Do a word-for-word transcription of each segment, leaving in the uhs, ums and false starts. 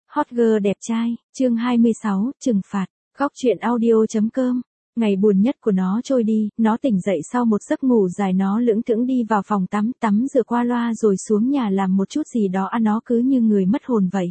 Hot girl đẹp trai, chương hai mươi sáu, trừng phạt, góc truyện audio.com. Ngày buồn nhất của nó trôi đi, nó tỉnh dậy sau một giấc ngủ dài, nó lững thững đi vào phòng tắm, tắm rửa qua loa rồi xuống nhà làm một chút gì đó ăn, nó cứ như người mất hồn vậy.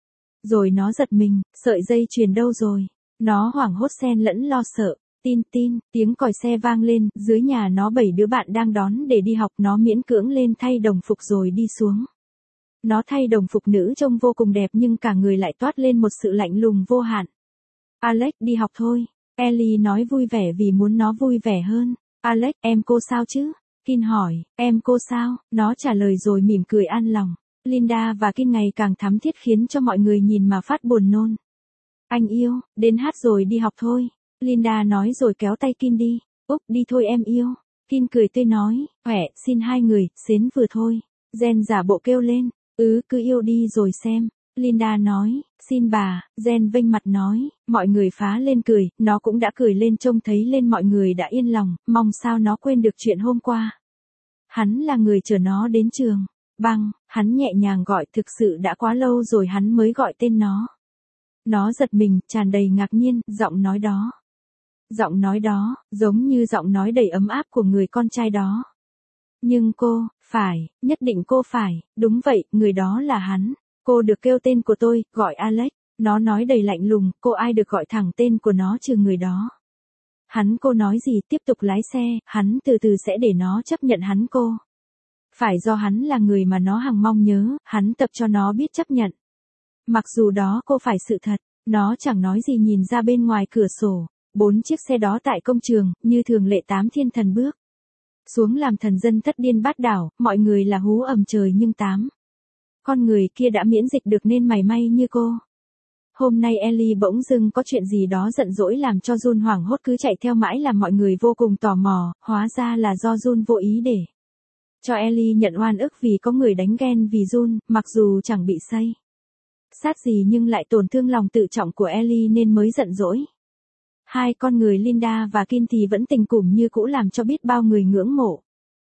Rồi nó giật mình, sợi dây chuyền đâu rồi? Nó hoảng hốt xen lẫn lo sợ. Tin tin, tiếng còi xe vang lên, dưới nhà nó bảy đứa bạn đang đón để đi học, nó miễn cưỡng lên thay đồng phục rồi đi xuống. Nó thay đồng phục nữ trông vô cùng đẹp nhưng cả người lại toát lên một sự lạnh lùng vô hạn. Alex, đi học thôi. Ellie nói vui vẻ vì muốn nó vui vẻ hơn. Alex, em cô sao chứ? Kin hỏi, em cô sao? Nó trả lời rồi mỉm cười an lòng. Linda và Kin ngày càng thắm thiết khiến cho mọi người nhìn mà phát buồn nôn. Anh yêu, đến hát rồi đi học thôi. Linda nói rồi kéo tay Kin đi. Úc, đi thôi em yêu. Kin cười tươi nói, khỏe, xin hai người, xến vừa thôi. Jen giả bộ kêu lên, ừ, cứ yêu đi rồi xem. Linda nói, xin bà. Jen vênh mặt nói, mọi người phá lên cười, nó cũng đã cười lên, trông thấy lên mọi người đã yên lòng, mong sao nó quên được chuyện hôm qua. Hắn là người chở nó đến trường. Băng, hắn nhẹ nhàng gọi, thực sự đã quá lâu rồi hắn mới gọi tên nó. Nó giật mình, tràn đầy ngạc nhiên, giọng nói đó. Giọng nói đó, giống như giọng nói đầy ấm áp của người con trai đó. Nhưng cô, phải, nhất định cô phải, đúng vậy, người đó là hắn. Cô được kêu tên của tôi, gọi Alex. Nó nói đầy lạnh lùng, cô ai được gọi thẳng tên của nó trừ người đó. Hắn cô nói gì, tiếp tục lái xe, hắn từ từ sẽ để nó chấp nhận hắn cô. Phải do hắn là người mà nó hằng mong nhớ, hắn tập cho nó biết chấp nhận. Mặc dù đó cô phải sự thật, nó chẳng nói gì nhìn ra bên ngoài cửa sổ. Bốn chiếc xe đó tại công trường, như thường lệ tám thiên thần bước xuống làm thần dân thất điên bát đảo, mọi người là hú ầm trời nhưng tám con người kia đã miễn dịch được nên mày may như cô. Hôm nay Ellie bỗng dưng có chuyện gì đó giận dỗi làm cho Jun hoảng hốt cứ chạy theo mãi làm mọi người vô cùng tò mò, hóa ra là do Jun vô ý để cho Ellie nhận oan ức vì có người đánh ghen vì Jun, mặc dù chẳng bị say sát gì nhưng lại tổn thương lòng tự trọng của Ellie nên mới giận dỗi. Hai con người Linda và Kin thì vẫn tình củm như cũ làm cho biết bao người ngưỡng mộ.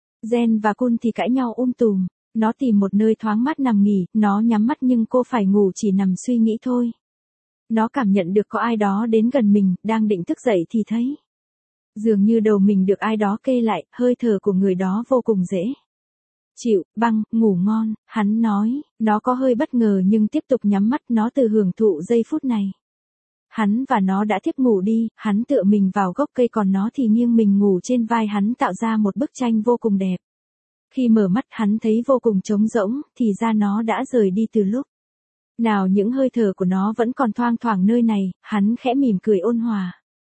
Jen và Kun thì cãi nhau um tùm. Nó tìm một nơi thoáng mát nằm nghỉ, nó nhắm mắt nhưng cô phải ngủ chỉ nằm suy nghĩ thôi. Nó cảm nhận được có ai đó đến gần mình, đang định thức dậy thì thấy. Dường như đầu mình được ai đó kê lại, hơi thở của người đó vô cùng dễ chịu. Băng, ngủ ngon, hắn nói, nó có hơi bất ngờ nhưng tiếp tục nhắm mắt, nó từ hưởng thụ giây phút này. Hắn và nó đã thiếp ngủ đi, hắn tựa mình vào gốc cây còn nó thì nghiêng mình ngủ trên vai hắn, tạo ra một bức tranh vô cùng đẹp. Khi mở mắt hắn thấy vô cùng trống rỗng, thì ra nó đã rời đi từ lúc nào những hơi thở của nó vẫn còn thoang thoảng nơi này, hắn khẽ mỉm cười ôn hòa.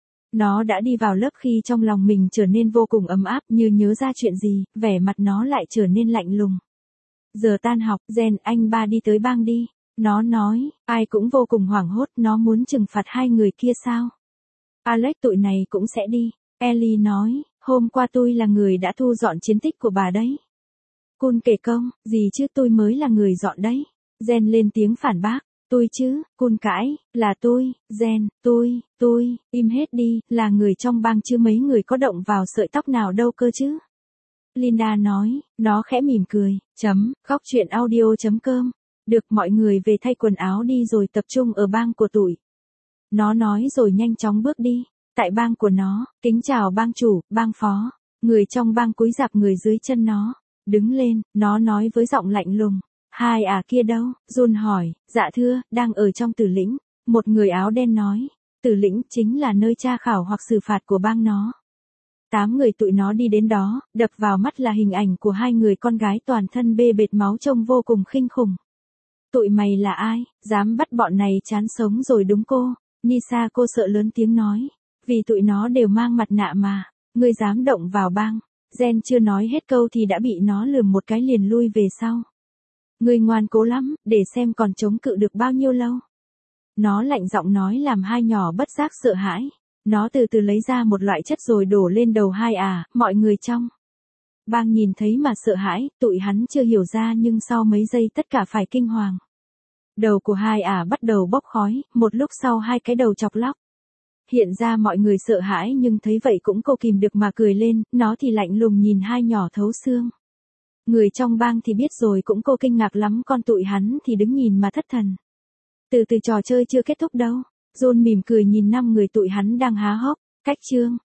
Nó đã đi vào lớp khi trong lòng mình trở nên vô cùng ấm áp, như nhớ ra chuyện gì, vẻ mặt nó lại trở nên lạnh lùng. Giờ tan học, Jen, anh ba đi tới bang đi. Nó nói, ai cũng vô cùng hoảng hốt, nó muốn trừng phạt hai người kia sao? Alex, tụi này cũng sẽ đi. Ellie nói, hôm qua tôi là người đã thu dọn chiến tích của bà đấy. Kun kể công, gì chứ tôi mới là người dọn đấy. Jen lên tiếng phản bác, tôi chứ, Kun cãi, là tôi, Jen, tôi, tôi, im hết đi, là người trong bang chứ mấy người có động vào sợi tóc nào đâu cơ chứ. Linda nói, nó khẽ mỉm cười, chấm, góc truyện audio.com. Được, mọi người về thay quần áo đi rồi tập trung ở bang của tụi. Nó nói rồi nhanh chóng bước đi. Tại bang của nó, kính chào bang chủ, bang phó. Người trong bang cúi rạp người dưới chân nó. Đứng lên, nó nói với giọng lạnh lùng. Hai à kia đâu? Jun hỏi, dạ thưa, đang ở trong tử lĩnh. Một người áo đen nói, tử lĩnh chính là nơi tra khảo hoặc xử phạt của bang nó. Tám người tụi nó đi đến đó, đập vào mắt là hình ảnh của hai người con gái toàn thân bê bệt máu trông vô cùng kinh khủng. Tụi mày là ai, dám bắt bọn này chán sống rồi đúng cô? Nisa cô sợ lớn tiếng nói. Vì tụi nó đều mang mặt nạ mà, ngươi dám động vào bang. Jen chưa nói hết câu thì đã bị nó lườm một cái liền lui về sau. Ngươi ngoan cố lắm, để xem còn chống cự được bao nhiêu lâu. Nó lạnh giọng nói làm hai nhỏ bất giác sợ hãi. Nó từ từ lấy ra một loại chất rồi đổ lên đầu hai à, mọi người trong bang nhìn thấy mà sợ hãi, tụi hắn chưa hiểu ra nhưng sau mấy giây tất cả phải kinh hoàng. Đầu của hai ả bắt đầu bốc khói, một lúc sau hai cái đầu chọc lóc. Hiện ra mọi người sợ hãi nhưng thấy vậy cũng cô kìm được mà cười lên, nó thì lạnh lùng nhìn hai nhỏ thấu xương. Người trong bang thì biết rồi cũng cô kinh ngạc lắm, con tụi hắn thì đứng nhìn mà thất thần. Từ từ trò chơi chưa kết thúc đâu. John mỉm cười nhìn năm người tụi hắn đang há hốc. Cách chương.